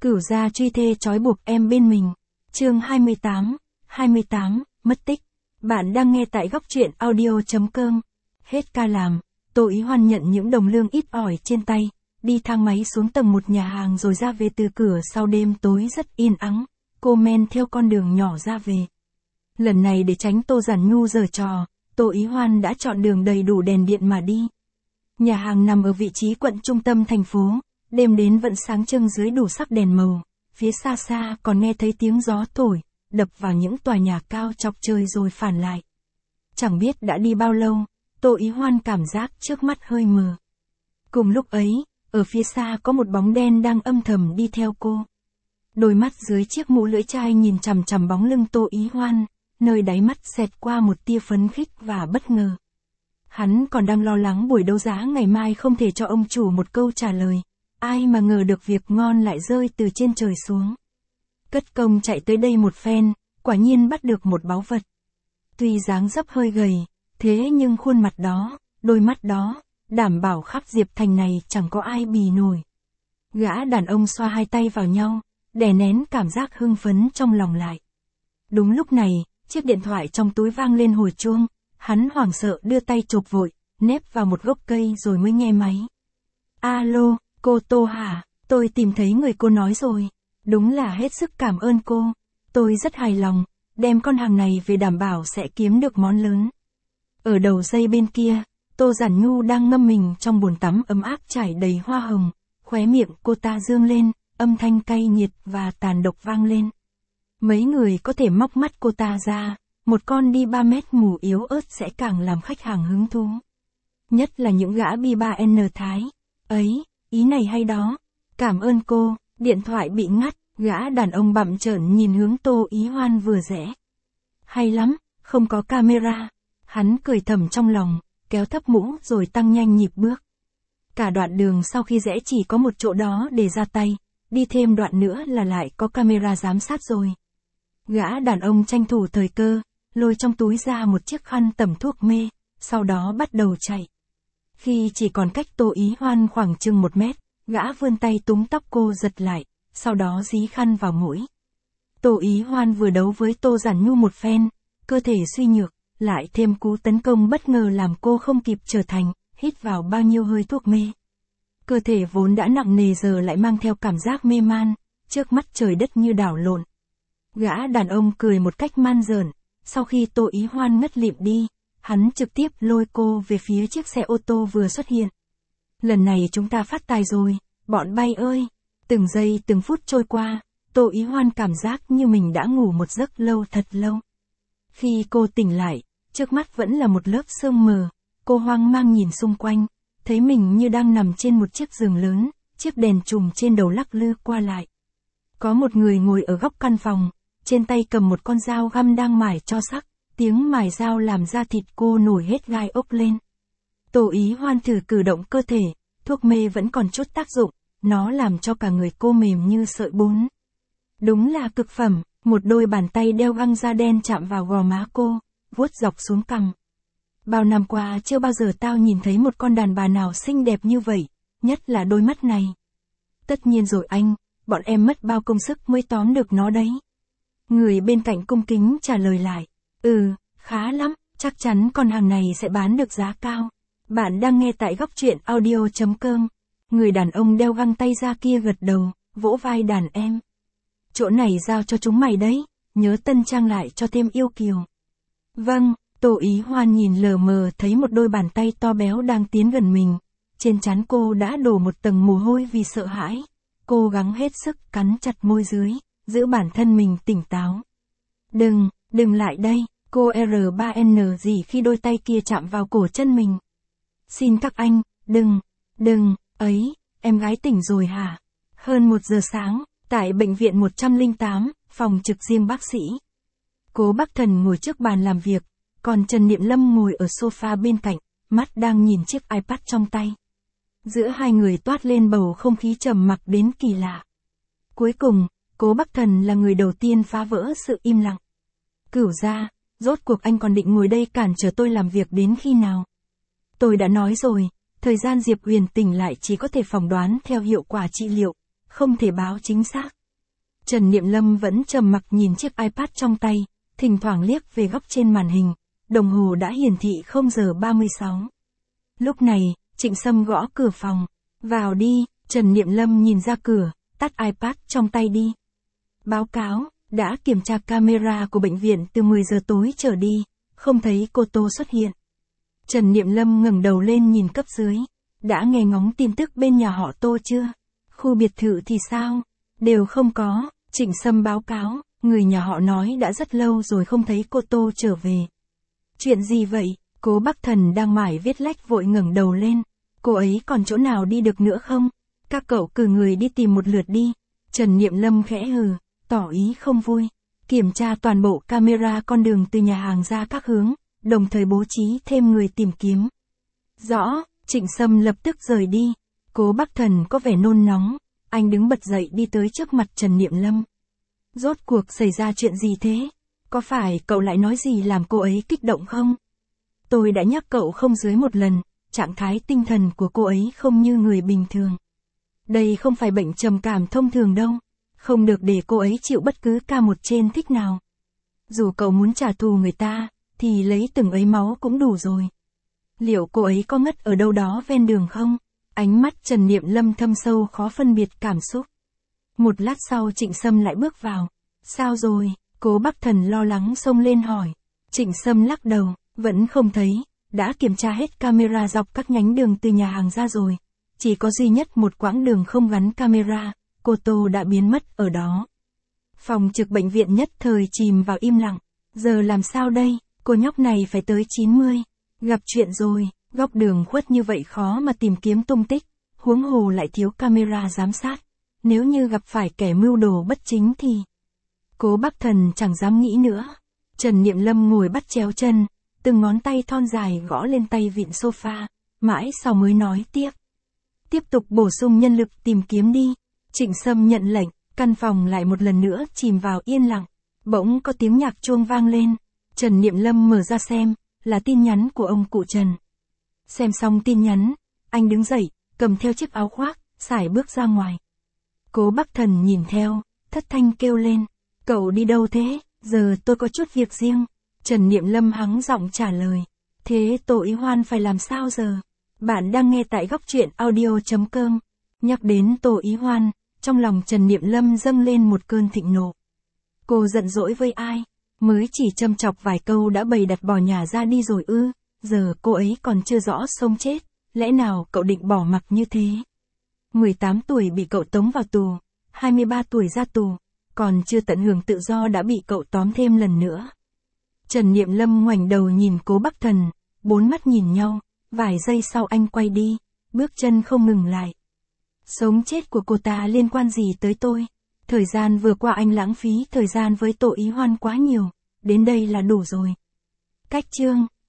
Cửu gia truy thê trói buộc em bên mình. Chương 28, mất tích. Bạn đang nghe tại góc truyện audio.com. Hết ca làm, Tô Ý Hoan nhận những đồng lương ít ỏi trên tay, đi thang máy xuống tầng một nhà hàng rồi ra về từ cửa sau đêm tối rất yên ắng. Cô men theo con đường nhỏ ra về. Lần này để tránh Tô Giản Nhu giở trò, Tô Ý Hoan đã chọn đường đầy đủ đèn điện mà đi. Nhà hàng nằm ở vị trí quận trung tâm thành phố, đêm đến vẫn sáng trưng dưới đủ sắc đèn màu, phía xa xa còn nghe thấy tiếng gió thổi, đập vào những tòa nhà cao chọc trời rồi phản lại. Chẳng biết đã đi bao lâu, Tô Ý Hoan cảm giác trước mắt hơi mờ. Cùng lúc ấy, ở phía xa có một bóng đen đang âm thầm đi theo cô. Đôi mắt dưới chiếc mũ lưỡi chai nhìn chằm chằm bóng lưng Tô Ý Hoan, nơi đáy mắt xẹt qua một tia phấn khích và bất ngờ. Hắn còn đang lo lắng buổi đấu giá ngày mai không thể cho ông chủ một câu trả lời, ai mà ngờ được việc ngon lại rơi từ trên trời xuống. Cất công chạy tới đây một phen, quả nhiên bắt được một báu vật. Tuy dáng dấp hơi gầy, thế nhưng khuôn mặt đó, đôi mắt đó, đảm bảo khắp Diệp Thành này chẳng có ai bì nổi. Gã đàn ông xoa hai tay vào nhau, đè nén cảm giác hưng phấn trong lòng lại. Đúng lúc này, chiếc điện thoại trong túi vang lên hồi chuông, hắn hoảng sợ đưa tay chộp vội, nép vào một gốc cây rồi mới nghe máy. Alo, cô Tô hả? Tôi tìm thấy người cô nói rồi. Đúng là hết sức cảm ơn cô. Tôi rất hài lòng, đem con hàng này về đảm bảo sẽ kiếm được món lớn. Ở đầu dây bên kia, Tô Giản Nhu đang ngâm mình trong bồn tắm ấm áp trải đầy hoa hồng, khóe miệng cô ta dương lên, âm thanh cay nghiệt và tàn độc vang lên. Mấy người có thể móc mắt cô ta ra, một con đi 3 mét mù yếu ớt sẽ càng làm khách hàng hứng thú. Nhất là những gã B3N Thái. Ấy, ý này hay đó. Cảm ơn cô. Điện thoại bị ngắt, gã đàn ông bặm trợn nhìn hướng Tô Ý Hoan vừa rẽ. Hay lắm, không có camera. Hắn cười thầm trong lòng, kéo thấp mũ rồi tăng nhanh nhịp bước. Cả đoạn đường sau khi rẽ chỉ có một chỗ đó để ra tay, đi thêm đoạn nữa là lại có camera giám sát rồi. Gã đàn ông tranh thủ thời cơ, lôi trong túi ra một chiếc khăn tẩm thuốc mê, sau đó bắt đầu chạy. Khi chỉ còn cách Tô Ý Hoan khoảng chừng 1 mét, gã vươn tay túm tóc cô giật lại, sau đó dí khăn vào mũi. Tô Ý Hoan vừa đấu với Tô Giản Nhu một phen, cơ thể suy nhược, lại thêm cú tấn công bất ngờ làm cô không kịp trở thành, hít vào bao nhiêu hơi thuốc mê. Cơ thể vốn đã nặng nề giờ lại mang theo cảm giác mê man, trước mắt trời đất như đảo lộn. Gã đàn ông cười một cách man dởn, sau khi Tô Ý Hoan ngất lịm đi, hắn trực tiếp lôi cô về phía chiếc xe ô tô vừa xuất hiện. Lần này chúng ta phát tài rồi, bọn bay ơi. Từng giây từng phút trôi qua, Tô Ý Hoan cảm giác như mình đã ngủ một giấc lâu thật lâu. Khi cô tỉnh lại, trước mắt vẫn là một lớp sương mờ, cô hoang mang nhìn xung quanh, thấy mình như đang nằm trên một chiếc giường lớn, chiếc đèn chùm trên đầu lắc lư qua lại. Có một người ngồi ở góc căn phòng, trên tay cầm một con dao găm đang mài cho sắc, tiếng mài dao làm da thịt cô nổi hết gai ốc lên. Tô Ý Hoan thử cử động cơ thể, thuốc mê vẫn còn chút tác dụng, nó làm cho cả người cô mềm như sợi bún. Đúng là cực phẩm, một đôi bàn tay đeo găng da đen chạm vào gò má cô, vuốt dọc xuống cằm. Bao năm qua chưa bao giờ tao nhìn thấy một con đàn bà nào xinh đẹp như vậy, nhất là đôi mắt này. Tất nhiên rồi anh, bọn em mất bao công sức mới tóm được nó đấy. Người bên cạnh cung kính trả lời lại. Khá lắm, chắc chắn con hàng này sẽ bán được giá cao. Bạn đang nghe tại góc truyện audio.com. Người đàn ông đeo găng tay ra kia gật đầu, vỗ vai đàn em. Chỗ này giao cho chúng mày đấy, nhớ tân trang lại cho thêm yêu kiều. Vâng, Tô Ý Hoan nhìn lờ mờ thấy một đôi bàn tay to béo đang tiến gần mình. Trên trán cô đã đổ một tầng mồ hôi vì sợ hãi. Cố gắng hết sức cắn chặt môi dưới, giữ bản thân mình tỉnh táo. Đừng lại đây, cô R3N gì khi đôi tay kia chạm vào cổ chân mình. Xin các anh, đừng, ấy, em gái tỉnh rồi hả? Hơn 1 giờ sáng, tại bệnh viện 108, phòng trực riêng bác sĩ. Cố Bắc Thần ngồi trước bàn làm việc, còn Trần Niệm Lâm ngồi ở sofa bên cạnh, mắt đang nhìn chiếc iPad trong tay. Giữa hai người toát lên bầu không khí trầm mặc đến kỳ lạ. Cuối cùng, Cố Bắc Thần là người đầu tiên phá vỡ sự im lặng. Cửu gia, rốt cuộc anh còn định ngồi đây cản trở tôi làm việc đến khi nào? Tôi đã nói rồi, thời gian Diệp Huyền tỉnh lại chỉ có thể phỏng đoán theo hiệu quả trị liệu, không thể báo chính xác. Trần Niệm Lâm vẫn trầm mặc nhìn chiếc iPad trong tay, thỉnh thoảng liếc về góc trên màn hình, đồng hồ đã hiển thị 0 giờ 36. Lúc này, Trịnh Sâm gõ cửa phòng. Vào đi, Trần Niệm Lâm nhìn ra cửa, tắt iPad trong tay đi. Báo cáo, đã kiểm tra camera của bệnh viện từ 10 giờ tối trở đi, không thấy cô Tô xuất hiện. Trần Niệm Lâm ngẩng đầu lên nhìn cấp dưới. Đã nghe ngóng tin tức bên nhà họ Tô chưa? Khu biệt thự thì sao? Đều không có. Trịnh Sâm báo cáo, người nhà họ nói đã rất lâu rồi không thấy cô Tô trở về. Chuyện gì vậy? Cố Bắc Thần đang mải viết lách vội ngẩng đầu lên. Cô ấy còn chỗ nào đi được nữa không? Các cậu cử người đi tìm một lượt đi. Trần Niệm Lâm khẽ hừ, tỏ ý không vui. Kiểm tra toàn bộ camera con đường từ nhà hàng ra các hướng, đồng thời bố trí thêm người tìm kiếm. Rõ, Trịnh Sâm lập tức rời đi. Cố Bắc Thần có vẻ nôn nóng, anh đứng bật dậy đi tới trước mặt Trần Niệm Lâm. Rốt cuộc xảy ra chuyện gì thế? Có phải cậu lại nói gì làm cô ấy kích động không? Tôi đã nhắc cậu không dưới một lần, trạng thái tinh thần của cô ấy không như người bình thường. Đây không phải bệnh trầm cảm thông thường đâu, không được để cô ấy chịu bất cứ ca một trên thích nào. Dù cậu muốn trả thù người ta, thì lấy từng ấy máu cũng đủ rồi. Liệu cô ấy có ngất ở đâu đó ven đường không? Ánh mắt Trần Niệm Lâm thâm sâu khó phân biệt cảm xúc. Một lát sau Trịnh Sâm lại bước vào. Sao rồi? Cố Bắc Thần lo lắng xông lên hỏi. Trịnh Sâm lắc đầu, vẫn không thấy, đã kiểm tra hết camera dọc các nhánh đường từ nhà hàng ra rồi. Chỉ có duy nhất một quãng đường không gắn camera, cô Tô đã biến mất ở đó. Phòng trực bệnh viện nhất thời chìm vào im lặng. Giờ làm sao đây? Cô nhóc này phải tới 90. Gặp chuyện rồi, góc đường khuất như vậy khó mà tìm kiếm tung tích, huống hồ lại thiếu camera giám sát. Nếu như gặp phải kẻ mưu đồ bất chính thì... Cố Bắc Thần chẳng dám nghĩ nữa. Trần Niệm Lâm ngồi bắt chéo chân, từng ngón tay thon dài gõ lên tay vịn sofa, mãi sau mới nói tiếp. Tiếp tục bổ sung nhân lực tìm kiếm đi. Trịnh Sâm nhận lệnh, căn phòng lại một lần nữa chìm vào yên lặng. Bỗng có tiếng nhạc chuông vang lên. Trần Niệm Lâm mở ra xem, là tin nhắn của ông cụ Trần. Xem xong tin nhắn, anh đứng dậy, cầm theo chiếc áo khoác, sải bước ra ngoài. Cố Bắc Thần nhìn theo, thất thanh kêu lên. Cậu đi đâu thế? Giờ tôi có chút việc riêng. Trần Niệm Lâm hắng giọng trả lời. Thế Tô Ý Hoan phải làm sao giờ? Bạn đang nghe tại góc truyện audio.com. Nhắc đến Tô Ý Hoan, trong lòng Trần Niệm Lâm dâng lên một cơn thịnh nộ. Cô giận dỗi với ai? Mới chỉ châm chọc vài câu đã bày đặt bỏ nhà ra đi rồi ư? Giờ cô ấy còn chưa rõ sống chết, lẽ nào cậu định bỏ mặc như thế? 18 tuổi bị cậu tống vào tù, 23 tuổi ra tù, còn chưa tận hưởng tự do đã bị cậu tóm thêm lần nữa. Trần Niệm Lâm ngoảnh đầu nhìn Cố Bắc Thần, bốn mắt nhìn nhau, vài giây sau anh quay đi, bước chân không ngừng lại. Sống chết của cô ta liên quan gì tới tôi? Thời gian vừa qua anh lãng phí thời gian với Tô Ý Hoan quá nhiều, đến đây là đủ rồi. Cách chương